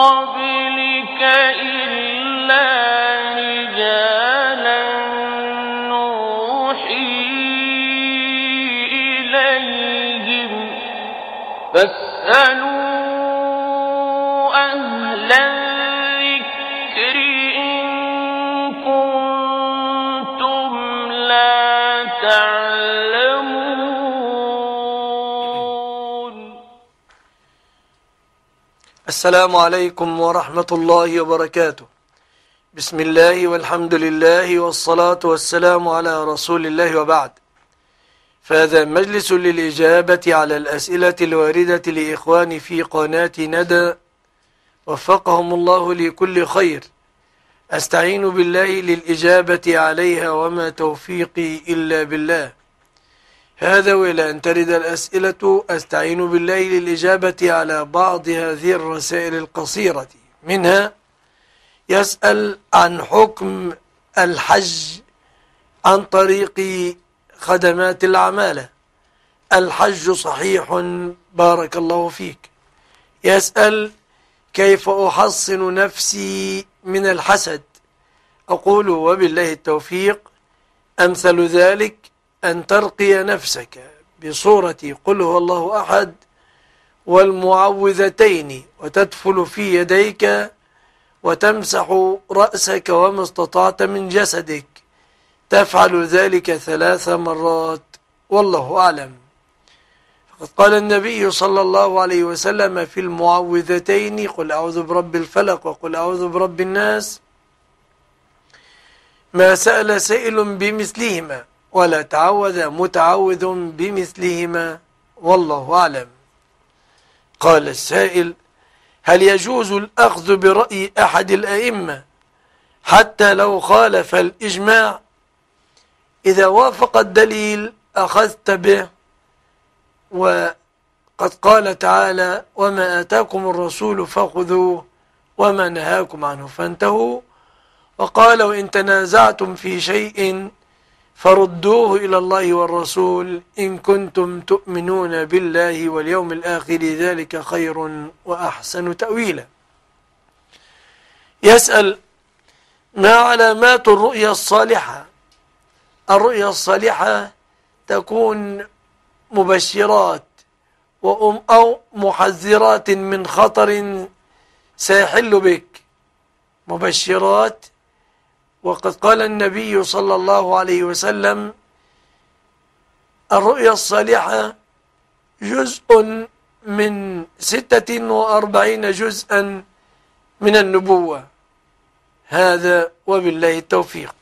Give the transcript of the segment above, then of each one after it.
قبلك إلا رجالا نوحي إليهم فاسألوا أهل الذكر إن كنتم لا تعلمون. السلام عليكم ورحمة الله وبركاته. بسم الله والحمد لله والصلاة والسلام على رسول الله وبعد، فهذا مجلس للإجابة على الأسئلة الواردة لإخواني في قناة ندى وفقهم الله لكل خير. أستعين بالله للإجابة عليها وما توفيقي إلا بالله. هذا وإلى أن ترد الأسئلة أستعين بالله للإجابة على بعض هذه الرسائل القصيرة. منها يسأل عن حكم الحج عن طريق خدمات العمالة. الحج صحيح بارك الله فيك. يسأل كيف أحصن نفسي من الحسد؟ أقول وبالله التوفيق. أمثل ذلك أن ترقي نفسك بصورة قل هو الله أحد والمعوذتين وتدفل في يديك وتمسح رأسك وما استطعت من جسدك. تفعل ذلك 3 مرات والله أعلم. فقد قال النبي صلى الله عليه وسلم في المعوذتين قل أعوذ برب الفلق وقل أعوذ برب الناس ما سأل سائل بمثلهما ولا تعوذ متعوذ بمثلهما والله أعلم. قال السائل هل يجوز الأخذ برأي أحد الأئمة حتى لو خالف الإجماع؟ إذا وافق الدليل أخذت به، وقد قال تعالى وما آتاكم الرسول فخذوه وما نهاكم عنه فانتهوا. وقال وإن تنازعتم في شيء فردوه إلى الله والرسول إن كنتم تؤمنون بالله واليوم الآخر ذلك خير وأحسن تأويلا. يسأل ما علامات الرؤيا الصالحة؟ الرؤيا الصالحة تكون مبشرات أو محذرات من خطر سيحل بك. مبشرات، وقد قال النبي صلى الله عليه وسلم الرؤيا الصالحة جزء من 46 جزءا من النبوة. هذا وبالله التوفيق.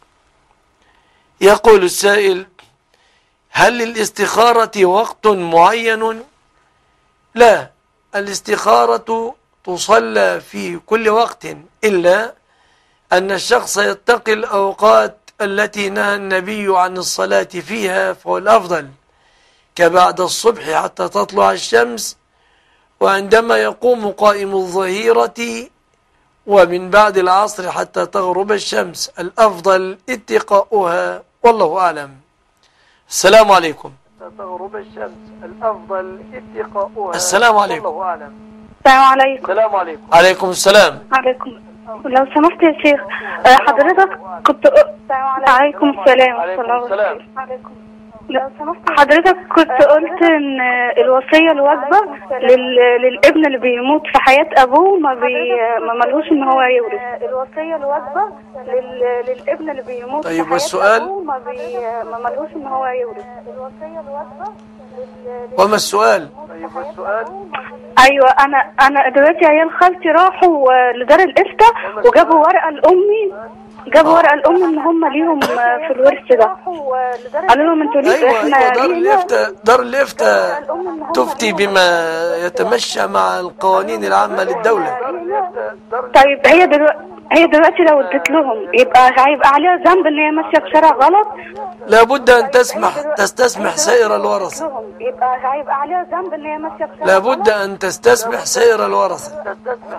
يقول السائل هل للاستخارة وقت معين؟ لا، الاستخارة تصلى في كل وقت، إلا أن الشخص يتقي الأوقات التي نهى النبي عن الصلاة فيها، فهو الأفضل كبعد الصبح حتى تطلع الشمس، وعندما يقوم قائم الظهيرة، ومن بعد العصر حتى تغرب الشمس. الأفضل اتقاؤها والله أعلم. السلام عليكم. تغرب الشمس الأفضل اتقاؤها. السلام عليكم. والله أعلم. السلام عليكم. السلام عليكم. عليكم السلام. عليكم. لو سمحت يا شيخ حضرتك كنت عليكم السلام. عليكم السلام. لو سمحت حضرتك كنت قلت ان الوصية الواجبة للابن اللي بيموت في حياة ابوه ما ملهوش ان هو يورث. الوصية الواجبة للابن اللي بيموت طيب في حياة ابوه ما ملهوش ان هو يورث. الوصية الواجبة وما السؤال؟ طيب والسؤال؟ ايوه انا دلوقتي عيال خالتي راحوا لدار الافتاء وجابوا ورقة لامي، جابوا ورقة الأم إن هم ليهم في الورث ده. قالوا لهم أنتوا ليه؟ أيوة إحنا دار الإفتاء تفتي بما يتمشى مع القوانين العامة للدولة. طيب هي دلوقتي لو اديت لهم هيبقى عليها ذنب إن هي ماشية في شارع غلط؟ لابد أن تستسمح سائر الورثة. هيبقى عليها ذنب إن هي ماشية في شارع غلط؟ لابد أن تستسمح سائر الورثة.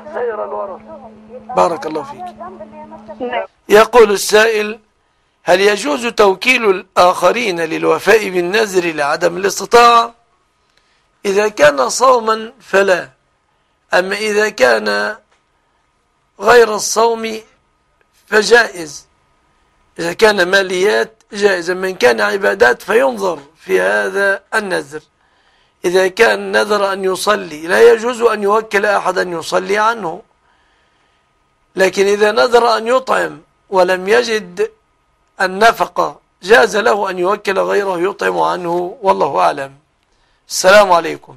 بارك الله فيك. يقول السائل هل يجوز توكيل الآخرين للوفاء بالنذر لعدم الاستطاعة؟ إذا كان صوما فلا، أما إذا كان غير الصوم فجائز، إذا كان ماليات جائزة. من كان عبادات فينظر في هذا النذر. إذا كان نذر أن يصلي لا يجوز أن يوكل أحدا يصلي عنه، لكن إذا نذر أن يطعم ولم يجد النفقة جاز له أن يوكل غيره يطعم عنه، والله أعلم. السلام عليكم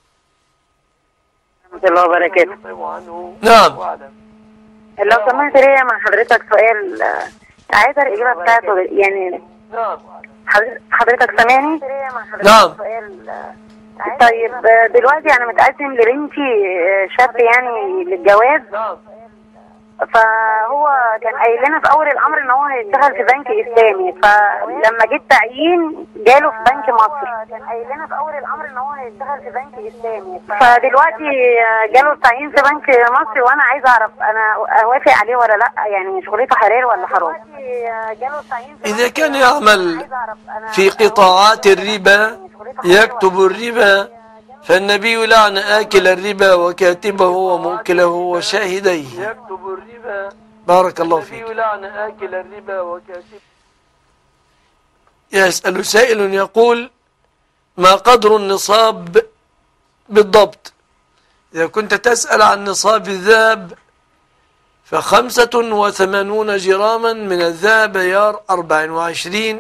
ورحمة الله وبركاته. نعم. لو سمحت ليا مع حضرتك سؤال، عايزة الإجابة بتاعته يعني. حضرتك سامعني؟ نعم. طيب دلوقتي أنا متقدم لبنتي شاب يعني للجواز، فهو كان قايل لنا في اول الامر ان هو هيشتغل في بنك اسلامي، فلما جه التعيين جاله في بنك مصر. فدلوقتي جاله التعيين في بنك مصر، وانا عايزه اعرف انا اوافق عليه ولا لا، يعني شغلته حلال ولا حرام؟ إذا كان يعمل في قطاعات الربا يكتب الربا، فالنبي لعن آكل الربا وكاتبه وموكله وشاهديه. بارك الله فيك. يسأل سائل يقول: ما قدر النصاب بالضبط؟ إذا كنت تسأل عن نصاب الذهب ف85 جراما من الذهب عيار 24،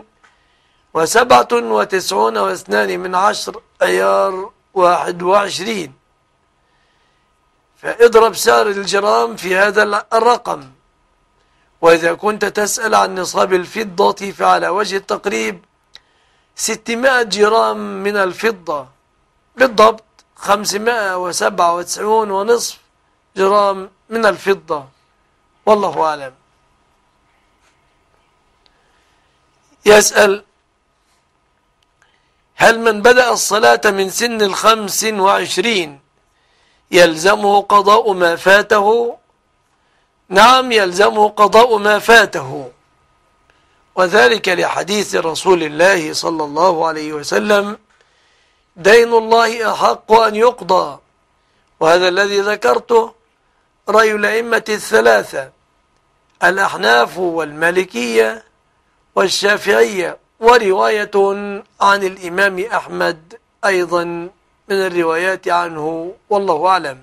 و97.2 عيار 21. فاضرب سعر الجرام في هذا الرقم. وإذا كنت تسأل عن نصاب الفضة فعلى وجه التقريب 600 جرام من الفضة بالضبط 597.5 جرام من الفضة، والله أعلم. يسأل: هل من بدأ الصلاة من سن 25 يلزمه قضاء ما فاته؟ نعم، يلزمه قضاء ما فاته، وذلك لحديث رسول الله صلى الله عليه وسلم: دين الله أحق أن يقضى. وهذا الذي ذكرته رأي الأئمة الثلاثة: الأحناف والمالكية والشافعية، ورواية عن الإمام أحمد أيضا من الروايات عنه، والله أعلم.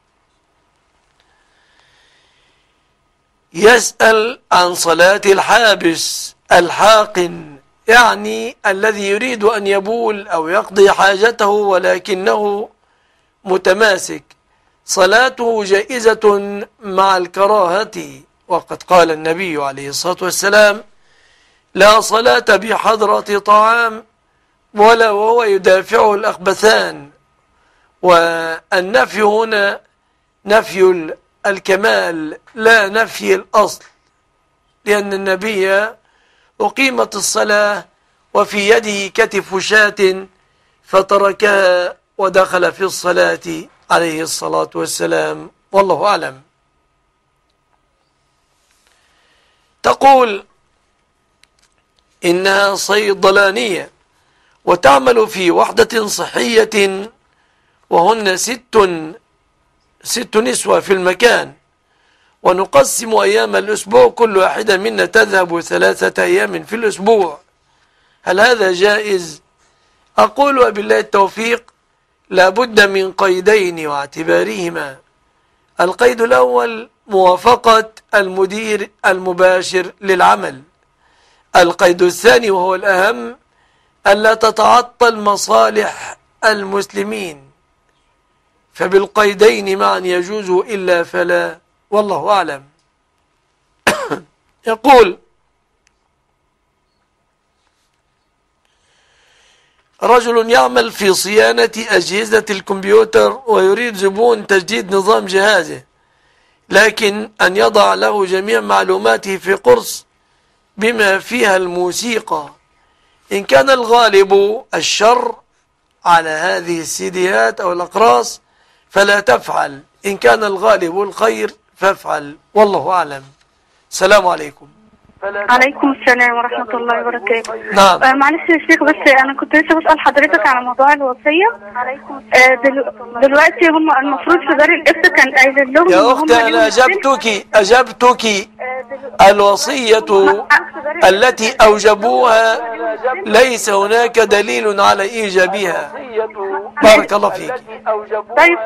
يسأل عن صلاة الحابس الحاقن، يعني الذي يريد أن يبول أو يقضي حاجته ولكنه متماسك، صلاته جائزة مع الكراهة. وقد قال النبي عليه الصلاة والسلام: لا صلاة بحضرة طعام ولا وهو يدافعه الأخبثان. والنفي هنا نفي الكمال لا نفي الأصل، لأن النبي أقيمت الصلاة وفي يده كتف شاة فتركها ودخل في الصلاة عليه الصلاة والسلام، والله أعلم. تقول إنها صيدلانية وتعمل في وحدة صحية، وهن ست نسوة في المكان، ونقسم أيام الأسبوع، كل واحدة منا تذهب 3 أيام في الأسبوع. هل هذا جائز؟ أقول وبالله التوفيق: لابد من قيدين واعتبارهما. القيد الأول موافقة المدير المباشر للعمل. القيد الثاني وهو الأهم: ألا تتعطل مصالح المسلمين. فبالقيدين معا يجوز إلا فلا، والله أعلم. يقول: رجل يعمل في صيانة أجهزة الكمبيوتر ويريد زبون تجديد نظام جهازه، لكن أن يضع له جميع معلوماته في قرص بما فيها الموسيقى. إن كان الغالب الشر على هذه السيديات أو الأقراص فلا تفعل، إن كان الغالب الخير فافعل، والله أعلم. السلام عليكم. عليكم السلام ورحمة الله وبركاته. نعم. معلش يا شيخ، بس أنا كنت لسه بسأل حضرتك على موضوع الوصية. دلوقتي هم المفروض في دار الإفتاء كان قايل لهم يا أختي أنا أجبتك. الوصية التي أوجبوها ليس هناك دليل على إيجابها. بارك الله فيك. طيب.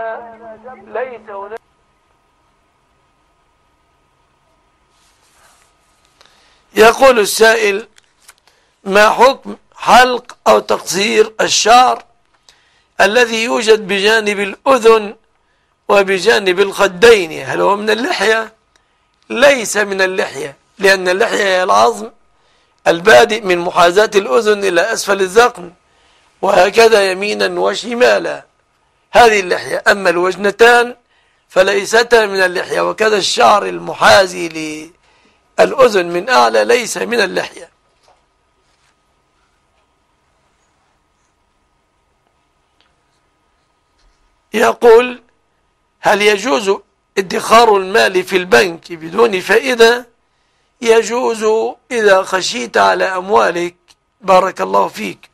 يقول السائل: ما حكم حلق أو تقصير الشعر الذي يوجد بجانب الأذن وبجانب الخدين؟ هل هو من اللحية؟ ليس من اللحية، لأن اللحية هي العظم البادئ من محاذاة الأذن إلى أسفل الذقن وهكذا يمينا وشمالا، هذه اللحية. أما الوجنتان فليستا من اللحية، وكذا الشعر المحاذي للأذن من أعلى ليس من اللحية. يقول: هل يجوز ادخار المال في البنك بدون فائدة؟ يجوز إذا خشيت على أموالك. بارك الله فيك.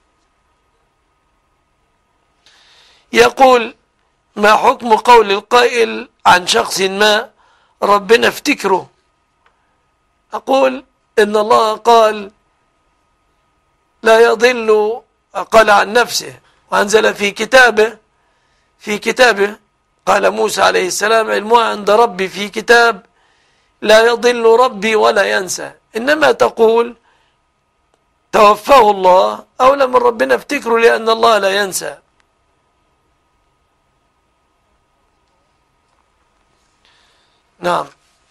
يقول: ما حكم قول القائل عن شخص ما: ربنا افتكره؟ أقول: إن الله قال: لا يضل، قال عن نفسه وأنزل في كتابه قال موسى عليه السلام: علمها عند ربي في كتاب لا يضل ربي ولا ينسى. إنما تقول توفاه الله، أولى من ربنا افتكره، لأن الله لا ينسى. نعم.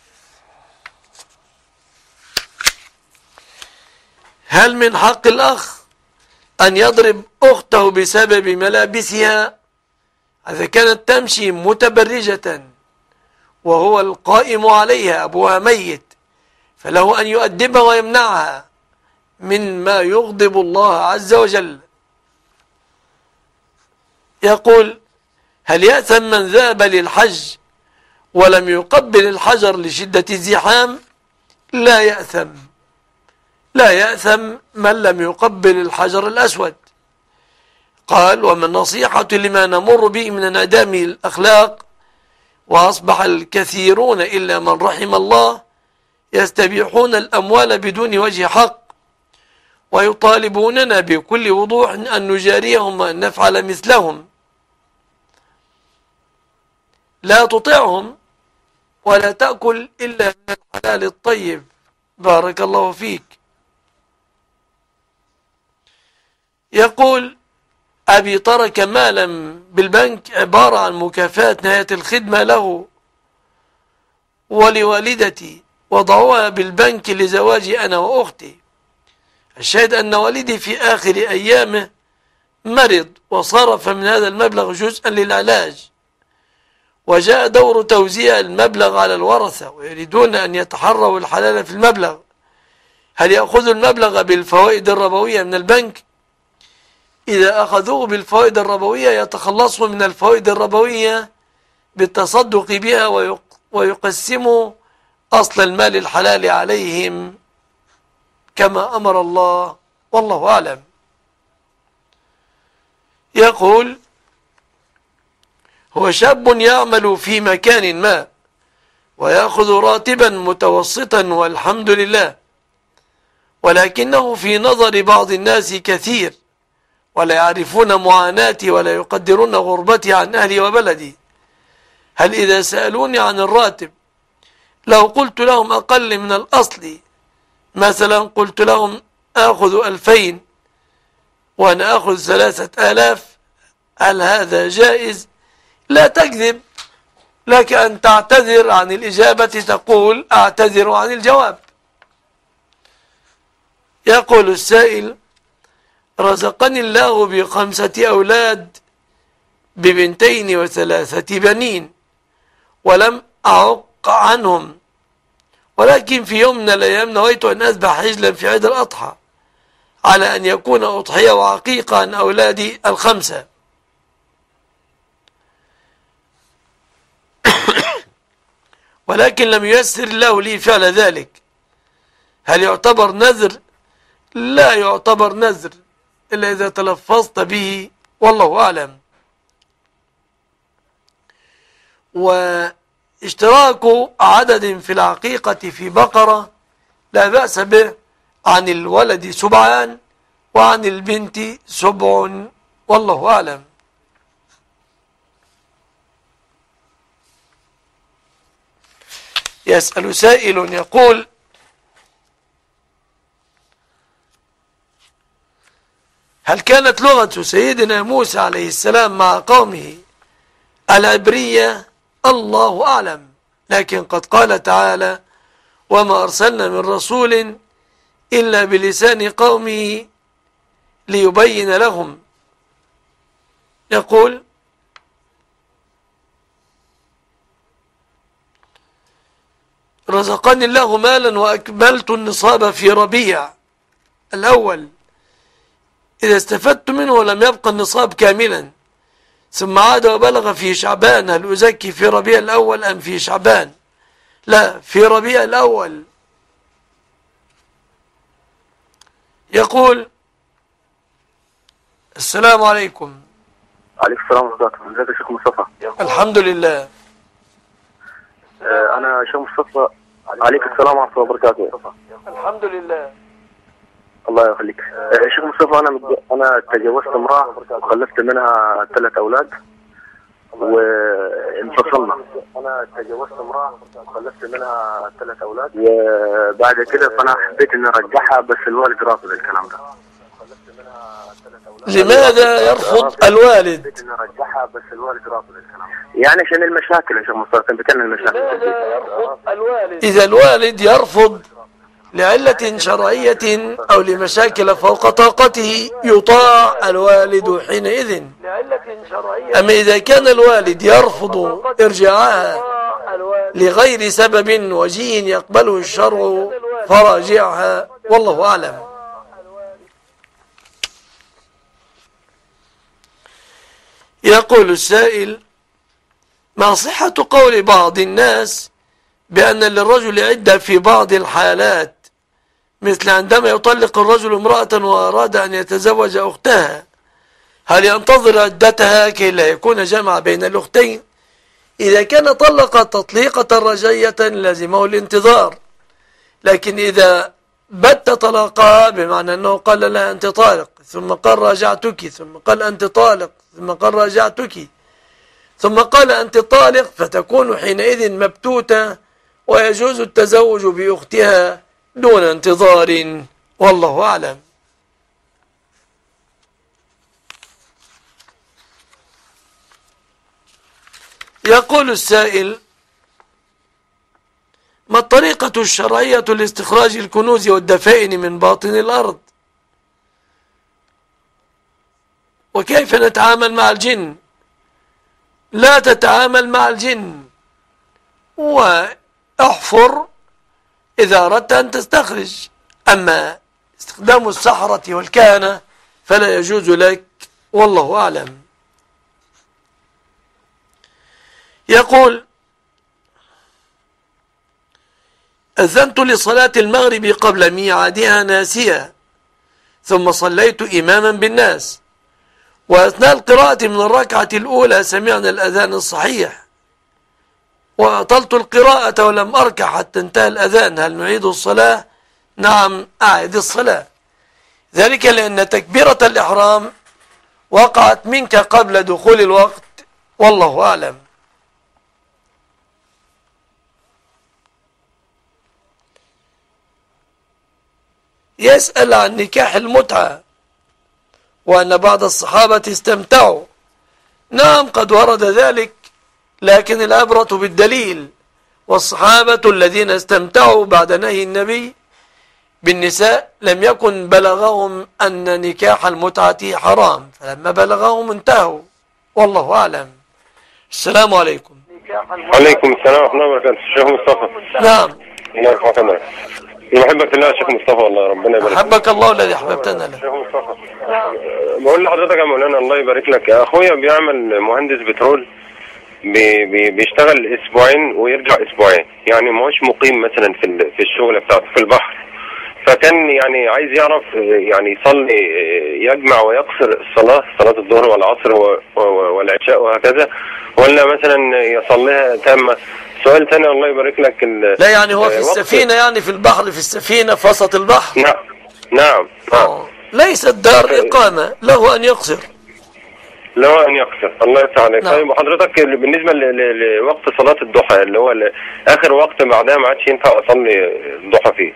هل من حق الأخ أن يضرب أخته بسبب ملابسها إذا كانت تمشي متبرجة وهو القائم عليها أبوها ميت؟ فله أن يؤدبها ويمنعها مما يغضب الله عز وجل. يقول: هل يأثم من ذهب للحج ولم يقبل الحجر لشدة الزحام؟ لا يأثم، لا يأثم من لم يقبل الحجر الأسود. قال: وما النصيحة لما نمر به من انعدام الأخلاق، وأصبح الكثيرون إلا من رحم الله يستبيحون الأموال بدون وجه حق، ويطالبوننا بكل وضوح أن نجاريهم وأن نفعل مثلهم. لا تطعهم ولا تأكل إلا من الحلال الطيب. بارك الله فيك. يقول: أبي ترك مالا بالبنك عبارة عن مكافأة نهاية الخدمة له ولوالدتي، وضعوها بالبنك لزواجي أنا وأختي. الشاهد أن والدي في آخر أيامه مرض، وصرف من هذا المبلغ جزءا للعلاج، وجاء دور توزيع المبلغ على الورثة ويريدون أن يتحروا الحلال في المبلغ. هل يأخذوا المبلغ بالفوائد الربوية من البنك؟ إذا أخذوه بالفوائد الربوية يتخلصوا من الفوائد الربوية بالتصدق بها ويقسموا أصل المال الحلال عليهم كما أمر الله، والله أعلم. يقول: هو شاب يعمل في مكان ما ويأخذ راتبا متوسطا والحمد لله، ولكنه في نظر بعض الناس كثير ولا يعرفون معاناتي ولا يقدرون غربتي عن أهلي وبلدي. هل إذا سألوني عن الراتب لو قلت لهم أقل من الأصل، مثلا قلت لهم آخذ 2000 وأنا آخذ 3000، هل هذا جائز؟ لا تكذب، لك أن تعتذر عن الإجابة، تقول أعتذر عن الجواب. يقول السائل: رزقني الله ب5 أولاد، ب2 و3 بنين، ولم أعق عنهم، ولكن في يوم من الأيام نويت أن أذبح عجلا في عيد الأضحى على أن يكون أضحية وعقيقة عن أولادي 5، ولكن لم ييسر الله لي فعل ذلك. هل يعتبر نذر؟ لا يعتبر نذر إلا إذا تلفظت به، والله أعلم. واشتراك عدد في العقيقة في بقرة لا بأس به، عن الولد سبعان وعن البنت سبع، والله أعلم. يسأل سائل يقول: هل كانت لغة سيدنا موسى عليه السلام مع قومه العبرية؟ الله أعلم، لكن قد قال تعالى: وما أرسلنا من رسول إلا بلسان قومه ليبين لهم. يقول: رزقني الله مالا وأكملت النصاب في ربيع الأول، إذا استفدت منه ولم يبقى النصاب كاملا ثم عاد وبلغ في شعبان، هل أزكي في ربيع الأول أم في شعبان؟ لا، في ربيع الأول. يقول: السلام عليكم. عليكم السلام ورحمة الله. ازيك يا شيخ مصطفى؟ الحمد لله. أنا شيخ مصطفى. عليك السلام ورحمة الله وبركاته. الحمد لله. الله يخليك. شيخ مصطفى، أنا تجوزت امرأة وخلفت منها 3 أولاد وانفصلنا. أنا تجوزت امرأة وخلفت منها 3 أولاد، وبعد كده فأنا حبيت إني أرجعها، بس الوالد رافض الكلام ده. لماذا يرفض الوالد؟ يعني عشان المشاكل يا شيخ مصطفى، كان بتعمل المشاكل. إذا الوالد يرفض لعلة شرعية أو لمشاكل فوق طاقته يطاع الوالد حينئذ. أما إذا كان الوالد يرفض إرجاعها لغير سبب وجيه يقبله الشرع فراجعها، والله أعلم. يقول السائل: ما صحة قول بعض الناس بأن للرجل عدة في بعض الحالات، مثل عندما يطلق الرجل امرأة وأراد أن يتزوج أختها، هل ينتظر عدتها كي لا يكون جمع بين الأختين؟ إذا كان طلق تطليقة رجية لازمه الانتظار، لكن إذا بت طلاقها بمعنى أنه قال لها أنت طالق، ثم قال راجعتك، ثم قال أنت طالق، ثم قال راجعتك، ثم قال أنت طالق، فتكون حينئذ مبتوتة ويجوز التزوج بأختها دون انتظار، والله أعلم. يقول السائل: ما الطريقة الشرعية لاستخراج الكنوز والدفائن من باطن الأرض؟ وكيف نتعامل مع الجن؟ لا تتعامل مع الجن، واحفر إذا أردت أن تستخرج. أما استخدام السحرة والكهنة فلا يجوز لك، والله أعلم. يقول: أذنت لصلاة المغرب قبل ميعادها ناسية، ثم صليت إماما بالناس، وأثناء القراءة من الركعة الأولى سمعنا الأذان الصحيح، وأطلت القراءة ولم أركع حتى انتهى الأذان، هل نعيد الصلاة؟ نعم، أعد الصلاة، ذلك لأن تكبيرة الإحرام وقعت منك قبل دخول الوقت، والله أعلم. يسأل عن نكاح المتعة وأن بعض الصحابة استمتعوا. نعم، قد ورد ذلك، لكن العبرة بالدليل، والصحابة الذين استمتعوا بعد نهي النبي بالنساء لم يكن بلغهم أن نكاح المتعة حرام، فلما بلغهم انتهوا، والله أعلم. السلام عليكم. عليكم السلام ورحمة الله وبركاته. الشيخ مصطفى. نعم. الله يرحمك. أنا بحبك الله يا شيخ مصطفى، والله ربنا يبارك. أحبك الله الذي أحببتنا له. شيخ مصطفى، بقول لحضرتك يا مولانا الله يبارك لك، أخويا بيعمل مهندس بترول، بيشتغل أسبوعين ويرجع أسبوعين، يعني ما هوش مقيم مثلا في الشغل بتاعته في البحر. فكان يعني عايز يعرف يعني يصلي يجمع ويقصر صلاة الظهر والعصر والعشاء وهكذا، ولا مثلا يصليها تامة. سؤال ثاني الله يبارك لك. لا يعني هو في السفينة، يعني في البحر، في السفينة في وسط البحر. نعم. ليست دار إقامة، له أن يقصر. له أن يقصر. الله يفتح عليك. طيب وحضرتك بالنسبة لوقت صلاة الضحى اللي هو آخر وقت بعدها ما عادش ينفع أصلي الضحى فيه.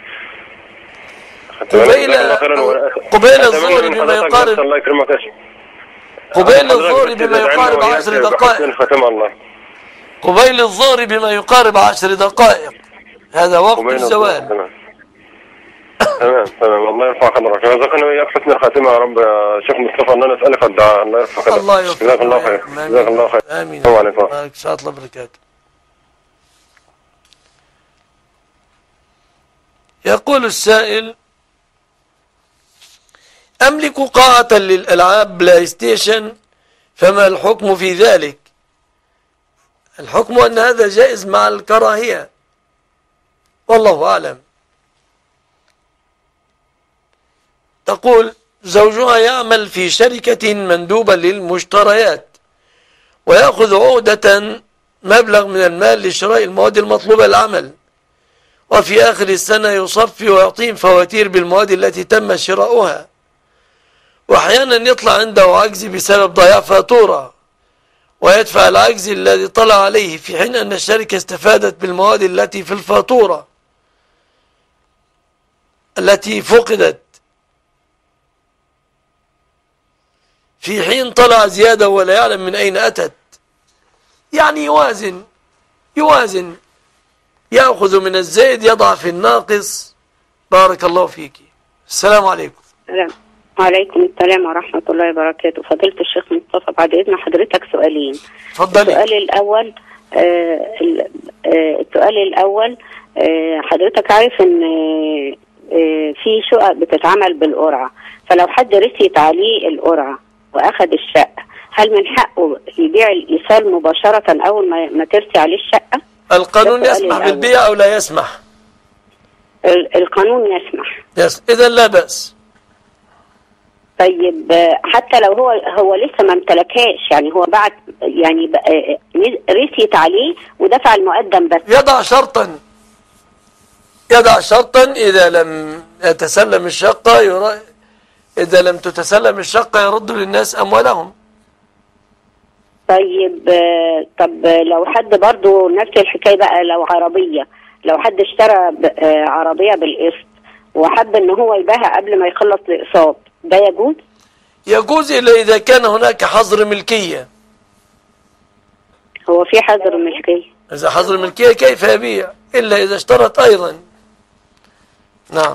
قبيل الظهر بما يقارب الله يكرمك. قبيل الظهر بما يقارب 10 دقائق. قبيل الظهر بما يقارب 10 دقائق، هذا وقت الزوال. تمام الله يرفع قدرك. رزقنا وإياك حسن الخاتمة يا رب. يا شيخ مصطفى ان انا اسالك الدعاء. الله يرفع قدرك. الله يوفقك. جزاك الله خير. جزاك الله خير. امين. السلام عليكم. ان شاء الله وبركاته. يقول السائل: أملك قاعة للألعاب بلاي ستيشن، فما الحكم في ذلك؟ الحكم أن هذا جائز مع الكراهية، والله أعلم. تقول: زوجها يعمل في شركة مندوبة للمشتريات، ويأخذ عقدة مبلغ من المال لشراء المواد المطلوبة للعمل، وفي آخر السنة يصفي ويعطيهم فواتير بالمواد التي تم شراؤها، وأحيانا يطلع عنده عجز بسبب ضياع فاتورة، ويدفع العجز الذي طلع عليه، في حين أن الشركة استفادت بالمواد التي في الفاتورة التي فقدت، في حين طلع زيادة ولا يعلم من أين أتت. يعني يوازن، يأخذ من الزائد يضع في الناقص. بارك الله فيك. السلام عليكم. وعليكم السلام ورحمة الله وبركاته. فضيلة الشيخ مصطفى، بعد إذن حضرتك سؤالين. تفضلي. السؤال الأول حضرتك عارف إن في شقق بتتعمل بالقرعة، فلو حد رسيت عليه القرعة وأخذ الشقة، هل من حقه يبيع الإيصال مباشرة أول ما ترسي عليه الشقة؟ القانون يسمح بالبيع أو لا يسمح؟ القانون يسمح. إذا لا بأس. طيب حتى لو هو لسه ما امتلكهاش، يعني هو بعد يعني رسيت عليه ودفع المقدم بس، يضع شرطا إذا لم يتسلم الشقة إذا لم تتسلم الشقة يرد للناس أموالهم. طب لو حد برضو نفس الحكاية بقى، لو حد اشترى عربية بالقسط وحب ان هو يبيعها قبل ما يخلص الاقساط، ده يجوز؟ يجوز إلا إذا كان هناك حظر ملكية. هو في حظر ملكية؟ إذا حظر ملكية كيف يبيع إلا إذا اشترط أيضا. نعم.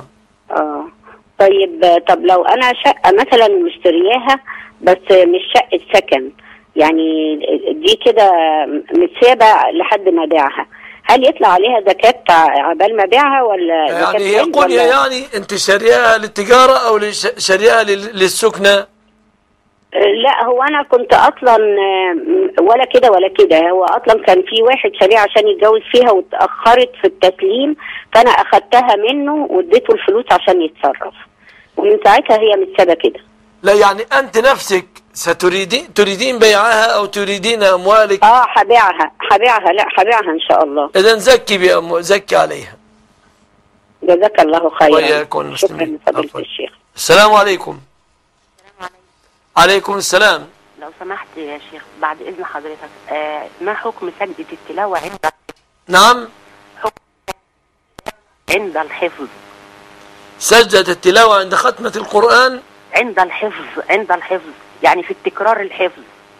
طب لو أنا شقة مثلا مشترياها بس مش شقة سكن، يعني دي كده متسابة لحد ما بيعها، هل يطلع عليها زكاة عبال ما بيعها ولا يعني يقول يعني أنت شاريها للتجارة أو شاريها للسكنة؟ لا، هو أنا كنت أصلا ولا كده ولا كده، هو أصلا كان في واحد شاريها عشان يتجوز فيها واتأخرت في التسليم، فأنا أخدتها منه واديته الفلوس عشان يتصرف، ومن ساعتها هي متسابة كده. لا يعني أنت نفسك تريدين بيعها أو تريدين أموالك؟ هبيعها. لا هبيعها إن شاء الله. إذن زكي عليها. جزاك الله خيرا. وإياكم. شكرا لفضيلة الشيخ. السلام عليكم. عليكم السلام. لو سمحت يا شيخ بعد إذن حضرتك، ما حكم سجدة التلاوة نعم. عند الحفظ. سجدة التلاوة عند ختمة القرآن؟ عند الحفظ يعني في التكرار الحفظ.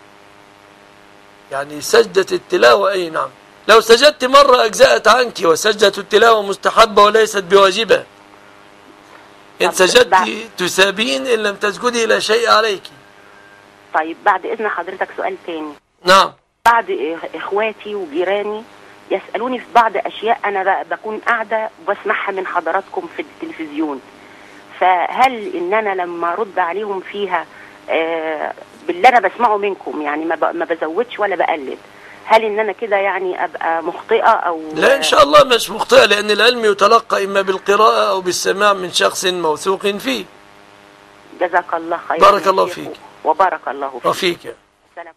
يعني سجدة التلاوة أي نعم. لو سجدت مرة أجزأت عنك، وسجدة التلاوة مستحبة وليست بواجبة. إن سجدت تسابين، إن لم تسجدي لا شيء عليك. طيب بعد إذن حضرتك سؤال تاني. نعم. بعض إخواتي وجيراني يسألوني في بعض أشياء أنا بكون قاعدة وبسمعها من حضراتكم في التلفزيون، فهل إن أنا لما أرد عليهم فيها باللي أنا بسمعه منكم، يعني ما بزودش ولا بقلل، هل ان انا كده يعني ابقى مخطئه او لا إن شاء الله مش مخطئة، لأن العلم يتلقى إما بالقراءة أو بالسماع من شخص موثوق فيه. جزاك الله خيرا. بارك الله فيك. وبارك الله فيك. وفيك. سلام.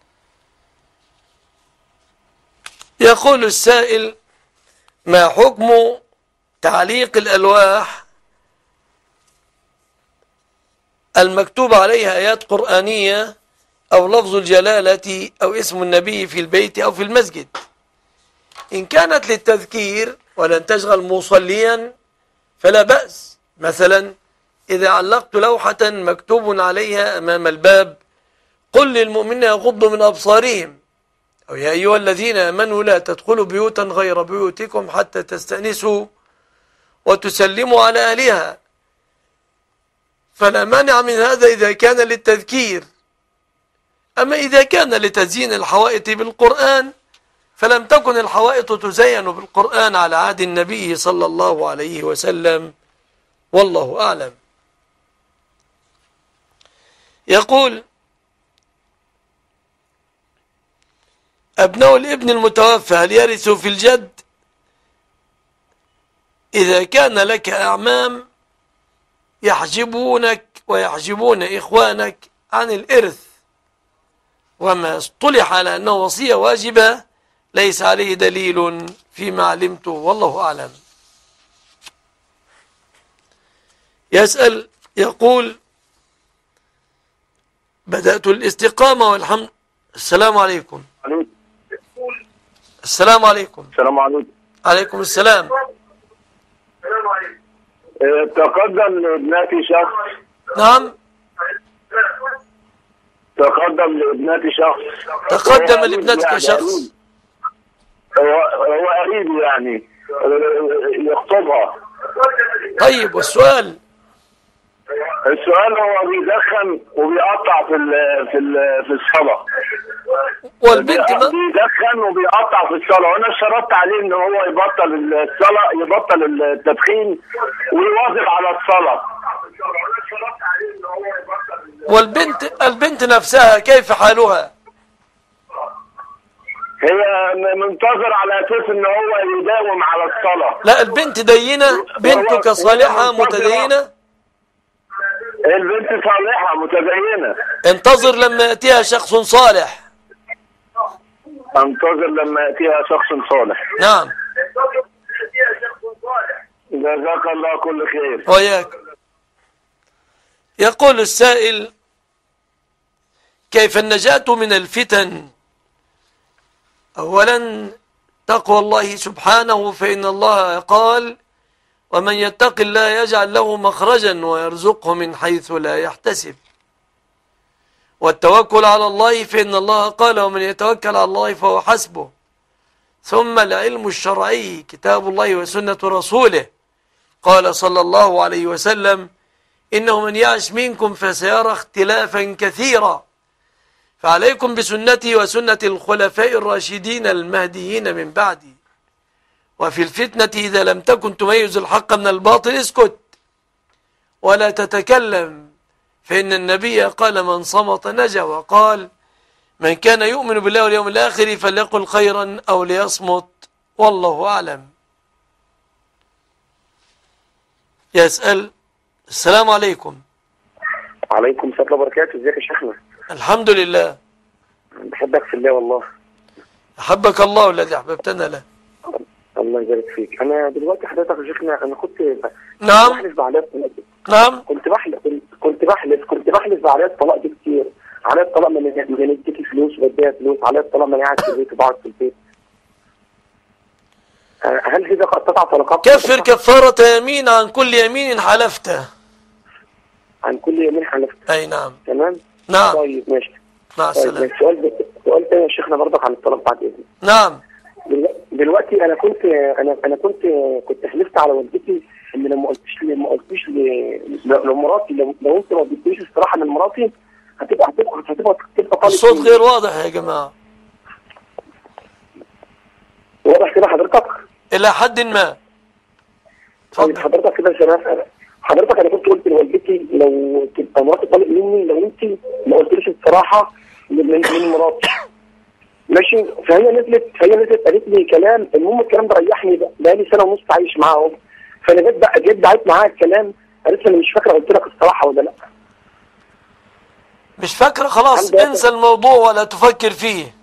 يقول السائل: ما حكم تعليق الألواح المكتوب عليها آيات قرآنية أو لفظ الجلالة أو اسم النبي في البيت أو في المسجد؟ إن كانت للتذكير ولن تشغل مصليا فلا بأس. مثلا إذا علقت لوحة مكتوب عليها أمام الباب: قل للمؤمنين يغضوا من أبصارهم، أو يا أيها الذين آمنوا لا تدخلوا بيوتا غير بيوتكم حتى تستأنسوا وتسلموا على أهلها، فلا مانع من هذا إذا كان للتذكير. أما إذا كان لتزيين الحوائط بالقرآن فلم تكن الحوائط تزين بالقرآن على عهد النبي صلى الله عليه وسلم، والله أعلم. يقول: أبناء الابن المتوفى هل يرثوا في الجد إذا كان لك أعمام يحجبونك ويحجبون إخوانك عن الإرث، وما اصطلح على أنه وصية واجبة ليس عليه دليل فيما علمته، والله أعلم. يسأل يقول: بدأت الاستقامة والحمد. السلام عليكم. السلام عليكم. السلام عليكم. عليكم السلام. تقدم لابنتي شخص. نعم. تقدم لابنتي شخص. تقدم لابنتك شخص. هو قريب يعني يخطبها. طيب، والسؤال؟ السؤال هو بيدخن وبيقطع في الصلاة. والبنت ما بيدخن وبيقطع في الصلاة، وانا اشترطت عليه ان هو يبطل الصلاة، يبطل التدخين ويواظب على الصلاة. البنت نفسها كيف حالها؟ هي منتظر على اساس ان هو يداوم على الصلاة. لا، البنت دينة، بنتك صالحة متدينة. البنت صالحة متدينة. انتظر لما يأتيها شخص صالح. انتظر لما يأتيها شخص صالح. نعم. جزاك الله كل خير. وياك. يقول السائل: كيف النجاة من الفتن؟ أولا تقوى الله سبحانه، فإن الله قال: ومن يتق الله يجعل له مخرجا ويرزقه من حيث لا يحتسب. والتوكل على الله، فإن الله قال: ومن يتوكل على الله فهو حسبه. ثم العلم الشرعي، كتاب الله وسنة رسوله، قال صلى الله عليه وسلم: إنه من يعش منكم فسيرى اختلافا كثيرا، فعليكم بسنتي وسنة الخلفاء الراشدين المهديين من بعدي. وفي الفتنة إذا لم تكن تميز الحق من الباطل اسكت ولا تتكلم، فإن النبي قال: من صمت نجا، وقال: من كان يؤمن بالله واليوم الآخر فليقل خيرا أو ليصمت، والله أعلم. يسأل: السلام عليكم. وعليكم السلام وبركاته. ازيك يا شيخنا؟ الحمد لله. بحبك في الله والله. أحبك الله الذي أحببتنا له. الله يبارك فيك. أنا دلوقتي حضرتك يا شيخنا أنا كنت نعم. بحلف بعليات. نعم. كنت بحلف بعليات الطلاق دي كتير. عليات الطلاق من اديكي فلوس وبديها فلوس، عليات الطلاق من قاعد في البيت وبقعد في البيت. هل في قطع طلقات؟ كفر كفارة يمين عن كل يمين حلفته. عن كل يمين حلفت. أي نعم. تمام. نعم. طيب ماشي. مع السلامة. طيب سؤال تاني يا شيخنا برضك عن الطلاق بعد إذنك. نعم. دلوقتي انا كنت حلفت على والدتي ان لو ما قلتيش لمراتي، لو انت ما اديتنيش الصراحه من مراتي هتبقى طالب. الصوت غير واضح يا جماعه. واضح كده حضرتك؟ الى حد ما. طيب حضرتك كده حضرتك انا كنت قلت لوالدتي لو تبقى مراتي طالب مني لو انت ما قلتليش الصراحه من مراتي، ماشي. فهي نزلت قالت لي كلام، المهم الكلام ده ريحني، بقالي سنه ونص عايش معاهم. فانا جيت دعيت معاها الكلام، قالت لي انا مش فاكره قلت لك الصراحه ولا لا. مش فاكرة، خلاص انسى الموضوع ولا تفكر فيه.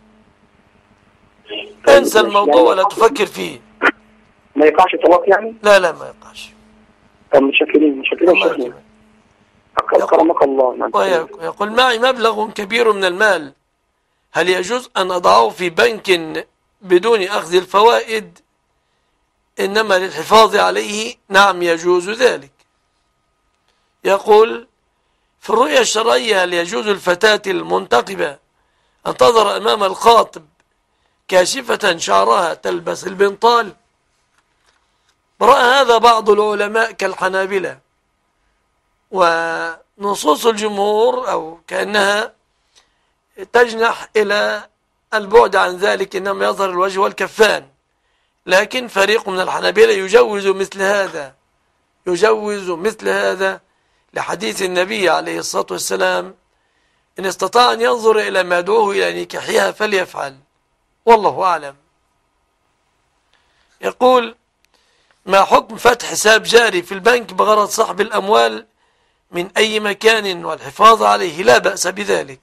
انسى الموضوع ولا تفكر فيه. ما يقعش طلاق يعني؟ لا ما يقعش. طب متشكرين شكرا. أكرمك الله. يقول معي مبلغ كبير من المال، هل يجوز أن أضعه في بنك بدون أخذ الفوائد إنما للحفاظ عليه؟ نعم يجوز ذلك. يقول في الرؤية الشرعية هل يجوز الفتاة المنتقبة أن تظهر أمام الخاطب كاشفة شعرها تلبس البنطال؟ رأى هذا بعض العلماء كالحنابلة، ونصوص الجمهور أو كأنها تجنح إلى البعد عن ذلك، إنما يظهر الوجه والكفان. لكن فريق من الحنابلة يجوز مثل هذا لحديث النبي عليه الصلاة والسلام: إن استطاع أن ينظر إلى ما يدعوه إلى نكاحها فليفعل، والله أعلم. يقول ما حكم فتح حساب جاري في البنك بغرض سحب الأموال من أي مكان والحفاظ عليه؟ لا بأس بذلك.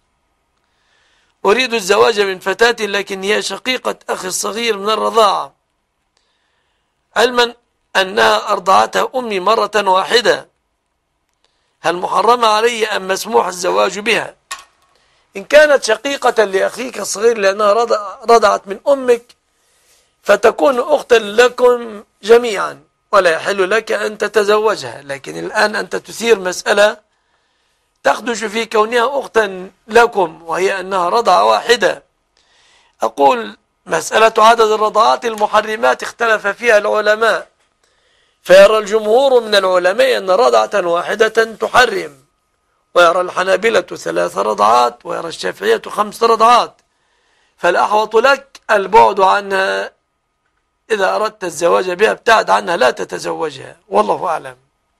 أريد الزواج من فتاة لكن هي شقيقة أخي الصغير من الرضاعة، علما أنها أرضعتها أمي مرة واحدة، هل محرمة علي أم مسموح الزواج بها؟ إن كانت شقيقة لأخيك الصغير لأنها رضعت من أمك فتكون أختا لكم جميعا ولا يحل لك أن تتزوجها. لكن الآن أنت تثير مسألة تخدش في كونها أختا لكم وهي أنها رضعة واحدة. أقول مسألة عدد الرضعات المحرمات اختلف فيها العلماء، فيرى الجمهور من العلماء أن رضعة واحدة تحرم، ويرى الحنابلة 3 رضعات، ويرى الشافعية 5 رضعات. فالأحوط لك البعد عنها، إذا أردت الزواج بها ابتعد عنها لا تتزوجها، والله أعلم.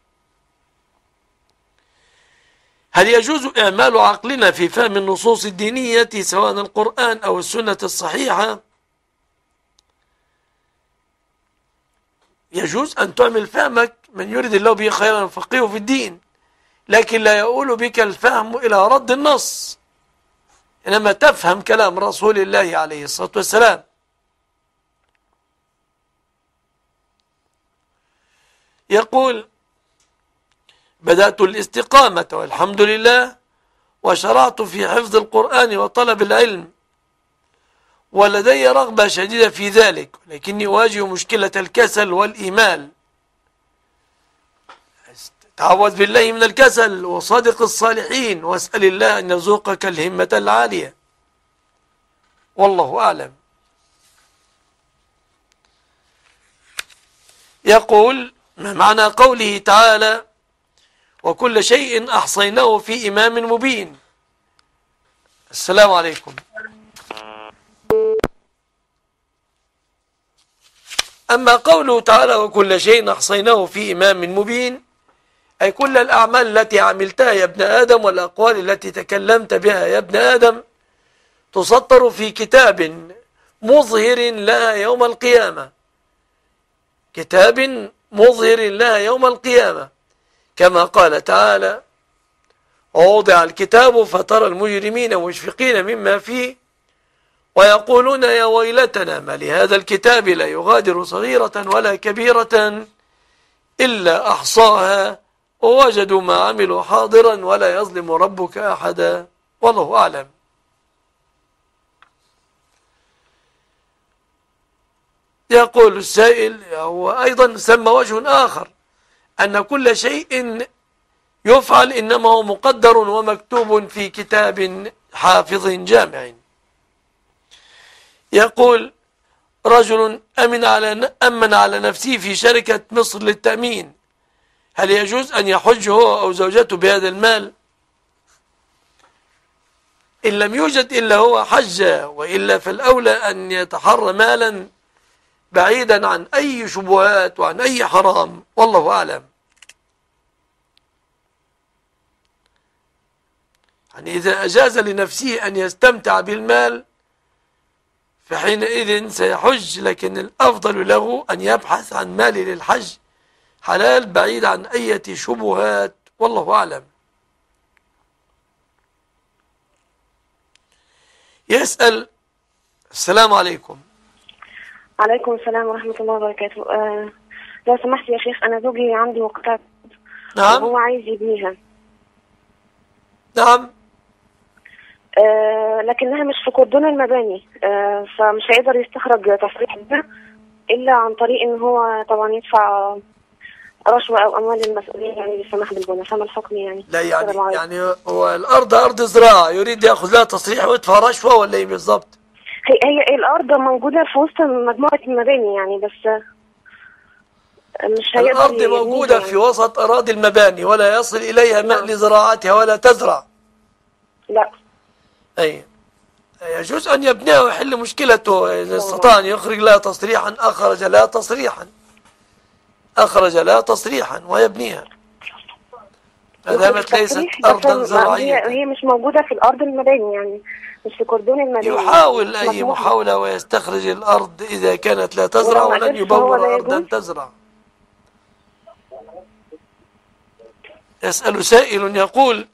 هل يجوز إعمال عقلنا في فهم النصوص الدينية سواء القرآن أو السنة الصحيحة؟ يجوز أن تعمل فهمك، من يريد الله به خيرا فقهه في الدين، لكن لا يؤول بك الفهم إلى رد النص، إنما تفهم كلام رسول الله عليه الصلاة والسلام. يقول بدأت الاستقامة والحمد لله، وشرعت في حفظ القرآن وطلب العلم، ولدي رغبة شديدة في ذلك، لكني أواجه مشكلة الكسل والإيمال. تعوذ بالله من الكسل وصادق الصالحين، واسأل الله أن يرزقك الهمة العالية، والله أعلم. يقول ما معنى قوله تعالى وكل شيء أحصيناه في إمام مبين؟ السلام عليكم. أما قوله تعالى وكل شيء أحصيناه في إمام مبين، أي كل الأعمال التي عملتها يا ابن آدم والأقوال التي تكلمت بها يا ابن آدم تسطر في كتاب مظهر لها يوم القيامة، كتاب مظهر لها يوم القيامة، كما قال تعالى ووضع الكتاب فترى المجرمين مشفقين مما فيه ويقولون يا ويلتنا ما لهذا الكتاب لا يغادر صغيرة ولا كبيرة إلا أحصاها ووجدوا ما عملوا حاضرا ولا يظلم ربك أحدا، والله أعلم. يقول السائل هو أيضا ثم وجه آخر أن كل شيء يفعل إنما هو مقدر ومكتوب في كتاب حافظ جامع. يقول رجل أمن على نفسه في شركة مصر للتأمين، هل يجوز أن يحج هو أو زوجته بهذا المال؟ إن لم يوجد إلا هو حج، وإلا فالأولى أن يتحرى مالا بعيدا عن أي شبهات وعن أي حرام، والله أعلم. يعني إذا أجاز لنفسه أن يستمتع بالمال فحينئذ سيحج، لكن الأفضل له أن يبحث عن مال للحج حلال بعيد عن أي شبهات، والله أعلم. يسأل: السلام عليكم. عليكم السلام ورحمة الله وبركاته. لو سمحت يا شيخ، أنا زوجي عنده قطعة نعم. وهو عايز يبنيها. نعم. لكنها مش في كردون المباني، فمش هيقدر يستخرج تصريح بها إلا عن طريق إن هو طبعا يدفع رشوة أو أموال المسؤولين يعني للسماح بالبناء. فما الحكم يعني؟ لا يعني هو الأرض أرض زراعة، يريد يأخذ لها تصريح ويدفع رشوة ولا إيه بالضبط؟ هي الأرض موجودة في وسط مجموعة المباني يعني، بس مش هيقدر. الأرض موجودة يعني في وسط أراضي المباني ولا يصل إليها ماء لزراعتها ولا تزرع. لا. أي يجوز أن يبنيها ويحل مشكلته إذا استطاع أن يخرج لها تصريحا، أخرج لها تصريحا ويبنيها، ما دامت ليست أرضا زراعية. هي مش موجودة في الأرض المباني يعني، مش في كردون المباني. يحاول أي محاولة ويستخرج الأرض إذا كانت لا تزرع، ولن يبور أرضا تزرع. يسأل سائل يقول: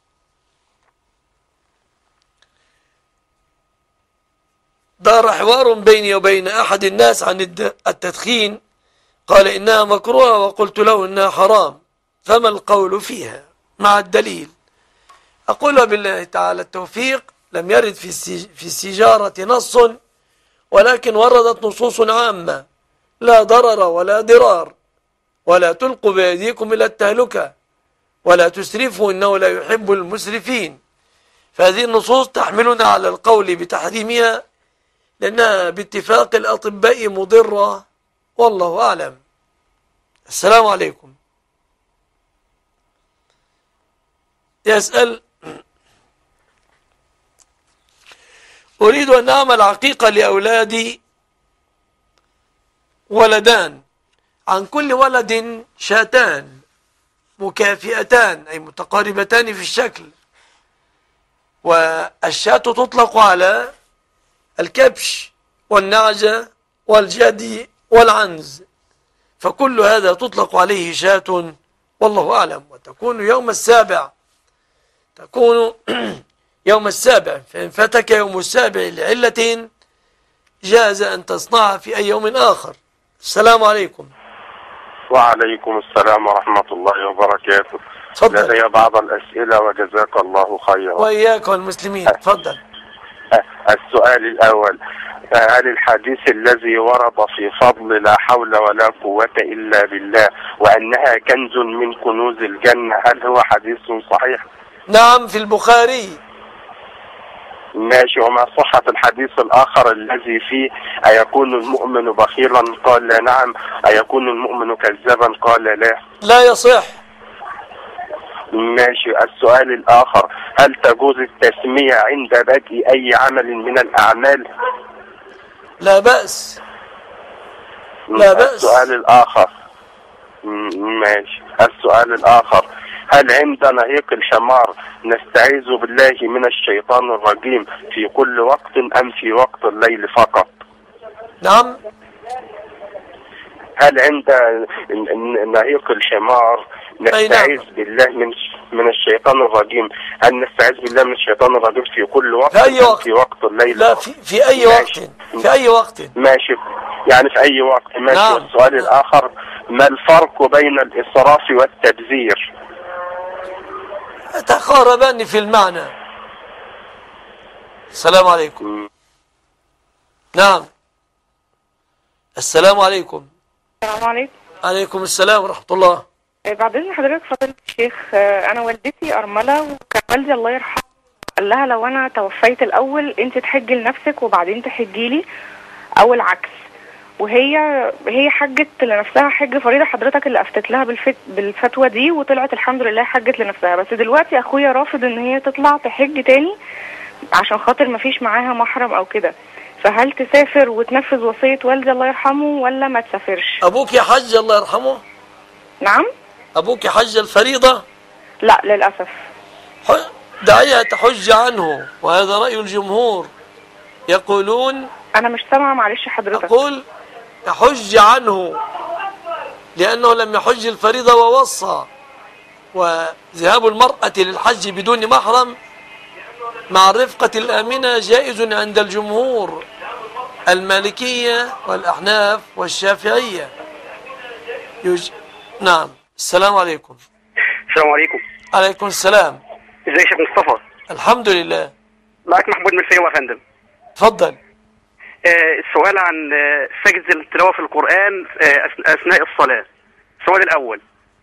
دار حوار بيني وبين أحد الناس عن التدخين، قال إنها مكروهة وقلت له إنها حرام، فما القول فيها مع الدليل؟ أقول بالله تعالى التوفيق، لم يرد في السجارة نص، ولكن وردت نصوص عامة: لا ضرر ولا ضرار، ولا تلقوا بأيديكم إلى التهلكة، ولا تسرفوا إنه لا يحب المسرفين. فهذه النصوص تحملنا على القول بتحريمها، لأنها باتفاق الأطباء مضرة، والله أعلم. السلام عليكم. يسأل: أريد أن أعمل عقيقة لأولادي، ولدان، عن كل ولد شاتان مكافئتان أي متقاربتان في الشكل، والشاة تطلق على الكبش والنعجة والجدي والعنز، فكل هذا تطلق عليه شاة، والله أعلم. وتكون يوم السابع، فإن فتك يوم السابع لعلة جاز أن تصنعها في أي يوم آخر. السلام عليكم. وعليكم السلام ورحمة الله وبركاته. لدي بعض الأسئلة وجزاك الله خيرا. وإياك والمسلمين. تفضل. السؤال الأول: هل الحديث الذي ورد في فضل لا حول ولا قوة إلا بالله وأنها كنز من كنوز الجنة، هل هو حديث صحيح؟ نعم، في البخاري. ماشي. وما صحة الحديث الآخر الذي فيه أيكون المؤمن بخيلا؟ قال لا. نعم. أيكون المؤمن كذابا؟ قال لا. لا يصح. ماشي. السؤال الآخر: هل تجوز التسمية عند بدء أي عمل من الأعمال؟ لا بأس. لا بأس. السؤال الآخر: ماشي. السؤال الآخر: هل عند نهيق الحمار نستعيذ بالله من الشيطان الرجيم في كل وقت أم في وقت الليل فقط؟ نعم. هل عند نهيق الحمار نستعيذ بالله من الشيطان الرجيم، هل نستعيذ بالله من الشيطان الرجيم في كل وقت؟ في أي وقت؟ في وقت الليل؟ لا، في أي وقت. في أي وقت. ماشي، يعني في أي وقت. ماشي. نعم. السؤال الآخر: ما الفرق بين الإسراف والتبذير؟ تقاربان في المعنى. السلام عليكم. نعم. السلام عليكم. السلام عليكم. عليكم السلام ورحمة الله. بعد إذن حضرتك فضيلة الشيخ، أنا والدتي أرملة، وكان والدي الله يرحمه قال لها لو أنا توفيت الأول أنت تحجي لنفسك وبعدين تحجي لي، أو العكس. وهي حجت لنفسها حج فريضة، حضرتك اللي أفتت لها بالفتوى دي، وطلعت الحمد لله حجت لنفسها. بس دلوقتي أخويا رافض إن هي تطلع تحج تاني عشان خاطر مفيش معاها محرم أو كده. فهل تسافر وتنفذ وصية والدي الله يرحمه ولا ما تسافرش؟ أبوك حج الله يرحمه؟ نعم. أبوك حج الفريضة؟ لا للأسف. دعيها تحج عنه، وهذا رأي الجمهور، يقولون انا مش سامعه معلش حضرتك. أقول يحج عنه لأنه لم يحج الفريضة ووصى. وذهاب المرأة للحج بدون محرم مع الرفقة الآمنة جائز عند الجمهور المالكية والأحناف والشافعية. نعم. السلام عليكم. السلام عليكم. عليكم السلام. ازي يا شيخ مصطفى؟ الحمد لله. معك محمود من الفيوم يا فندم. اتفضل. السؤال عن سجد التلاوة في القرآن أثناء الصلاة. السؤال الأول.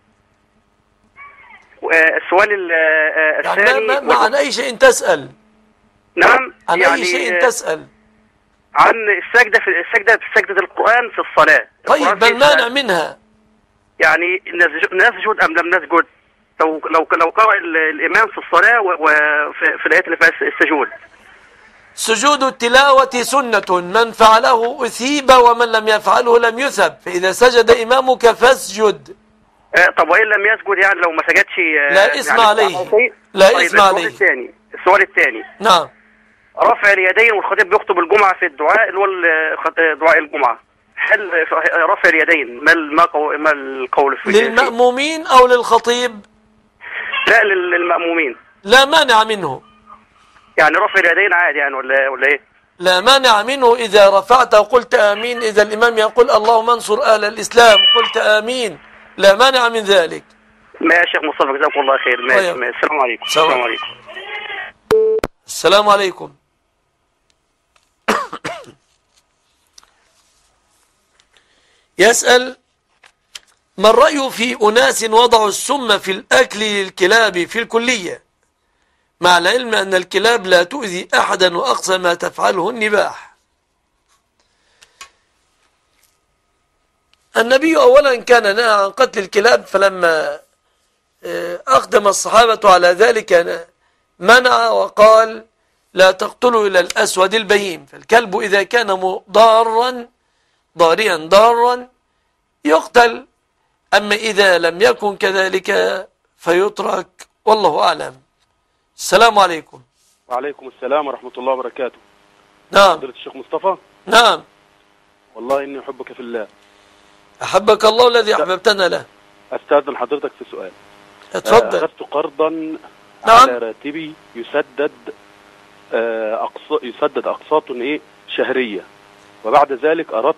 السؤال الثاني يعني عن أي شيء تسأل؟ نعم. عن يعني أي شيء تسأل؟ عن السجدة في سجدة القرآن في الصلاة. طيب ما المانع منها؟ يعني نسجد أم لم نسجد؟ لو قرأ الإمام في الصلاة وفي الآيات اللي فيها السجود. سجود التلاوة سنة، من فعله أثيب ومن لم يفعله لم يثب، فإذا سجد إمامك فاسجد. طب وإن لم يسجد يعني لو ما سجدش لا اسم يعني عليه. لا اسم عليه. السؤال الثاني. نعم. رفع اليدين والخطيب بيخطب الجمعة في الدعاء اللي هو دعاء الجمعة، هل رفع اليدين ما القول فيه؟ للمأمومين أو للخطيب؟ لا للمأمومين. لا مانع منه. يعني رفع اليدين عادي يعني ولا ايه؟ لا مانع منه إذا رفعت وقلت آمين. إذا الإمام يقول اللهم انصر آل الإسلام قلت آمين، لا مانع من ذلك. ما يا شيخ مصطفى جزاكم الله خير. ماشي. السلام عليكم. السلام عليكم. السلام عليكم. يسأل: ما الرأي في أناس وضعوا السم في الأكل للكلاب في الكلية، مع العلم أن الكلاب لا تؤذي أحدا وأقصى ما تفعله النباح؟ النبي أولا كان نهى عن قتل الكلاب، فلما أقدم الصحابة على ذلك منع وقال لا تقتلوا إلى الأسود البهيم، فالكلب إذا كان ضارا يقتل، أما إذا لم يكن كذلك فيترك، والله أعلم. السلام عليكم. وعليكم السلام ورحمة الله وبركاته. نعم. حضرة الشيخ مصطفى. نعم. والله إني أحبك في الله. أحبك الله الذي أحببتنا له. أستاذن حضرتك في سؤال. اتفضل. أخذت قرضا. نعم. على راتبي يسدد أقساط شهرية، وبعد ذلك أردت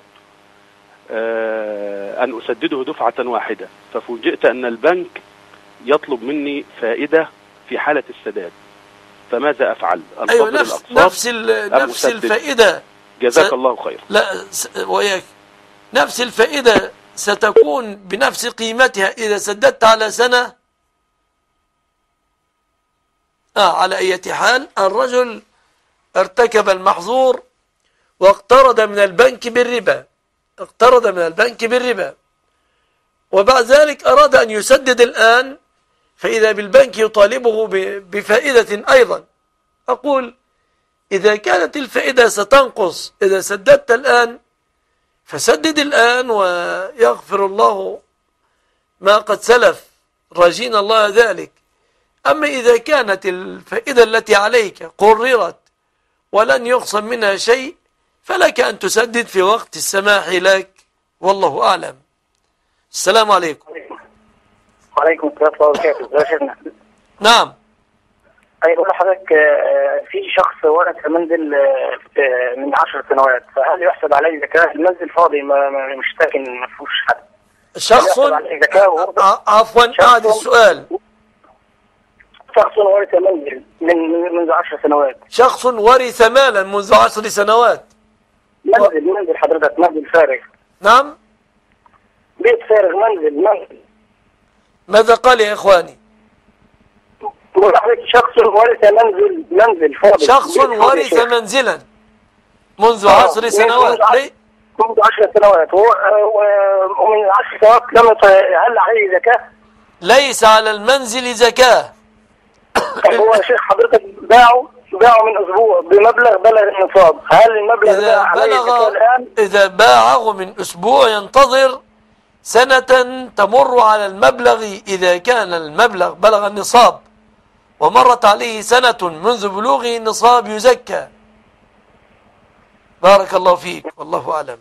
أن أسدده دفعة واحدة، ففوجئت أن البنك يطلب مني فائدة في حالة السداد، فماذا أفعل؟ أيوة نفس الفائدة. جزاك الله خير. لا وياك، نفس الفائدة ستكون بنفس قيمتها إذا سددت على سنة. على أي حال الرجل ارتكب المحظور واقترض من البنك بالربا، وبعد ذلك أراد أن يسدد الآن، فإذا بالبنك يطالبه بفائدة أيضا. أقول إذا كانت الفائدة ستنقص إذا سددت الآن فسدد الآن ويغفر الله ما قد سلف، راجين الله ذلك. أما إذا كانت الفائدة التي عليك قررت ولن يخصم منها شيء فلك أن تسدد في وقت السماح لك، والله أعلم. السلام عليكم. وعليكم السلام ورحمة الله وبركاته. نعم. أقول لحضرتك في شخص ورث منزل من 10 سنوات، فهل يحسب عليه زكاة؟ المنزل فاضي مش ساكن ما فيهوش حد. شخص عفوا أعد السؤال. شخص ورث منزل منذ 10 سنوات. شخص ورث مالا منذ 10 سنوات. منزل حضرتك، منزل فارغ. نعم. بيت فارغ، منزل. ماذا قال يا إخواني؟ شخص ورث منزل فاضي. شخص ورث منزلا منذ 10 سنوات. منذ 10 سنوات ومن 10 سنوات هل عليه زكاة؟ ليس على المنزل زكاة. هو يا شيخ حضرتك باعه من أسبوع بمبلغ بلغ النصاب، هل المبلغ ده عليه زكاة الآن؟ إذا باعه من أسبوع ينتظر سنة تمر على المبلغ إذا كان المبلغ بلغ النصاب، ومرت عليه سنة منذ بلوغه النصاب يزكى. بارك الله فيك، والله أعلم.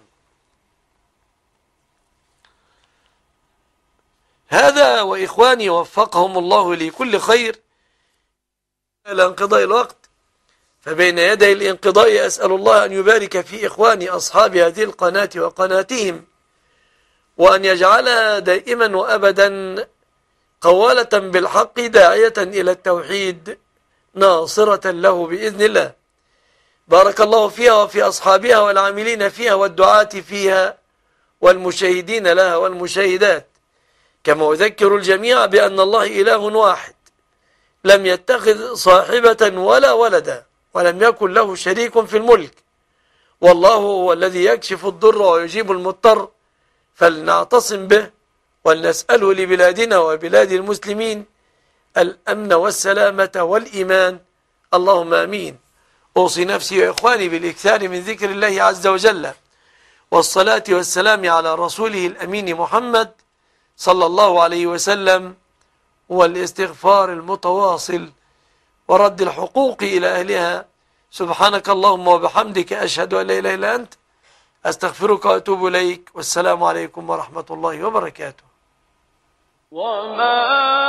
هذا وإخواني وفقهم الله لكل خير إلى انقضاء الوقت، فبين يدي الانقضاء أسأل الله أن يبارك في إخواني أصحاب هذه القناة وقناتهم، وأن يجعلها دائما وأبدا قوالة بالحق داعية إلى التوحيد ناصرة له بإذن الله. بارك الله فيها وفي أصحابها والعاملين فيها والدعاة فيها والمشاهدين لها والمشاهدات. كما أذكر الجميع بأن الله إله واحد لم يتخذ صاحبة ولا ولدا، ولم يكن له شريك في الملك، والله هو الذي يكشف الضر ويجيب المضطر، فلنعتصم به ولنسأله لبلادنا وبلاد المسلمين الأمن والسلامة والإيمان، اللهم آمين. أوصي نفسي وإخواني بالإكثار من ذكر الله عز وجل والصلاة والسلام على رسوله الأمين محمد صلى الله عليه وسلم، والاستغفار المتواصل ورد الحقوق إلى أهلها. سبحانك اللهم وبحمدك، أشهد أن لا إله إلا أنت، أستغفرك وأتوب إليك، والسلام عليكم ورحمة الله وبركاته. وما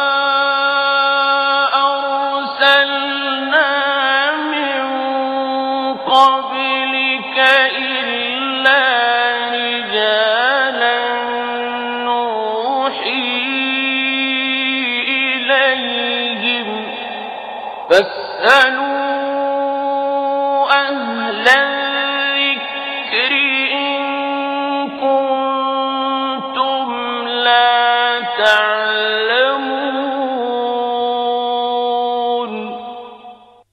أرسلنا من قبلك إلا رجالا نوحي إليهم فاسألوا أهل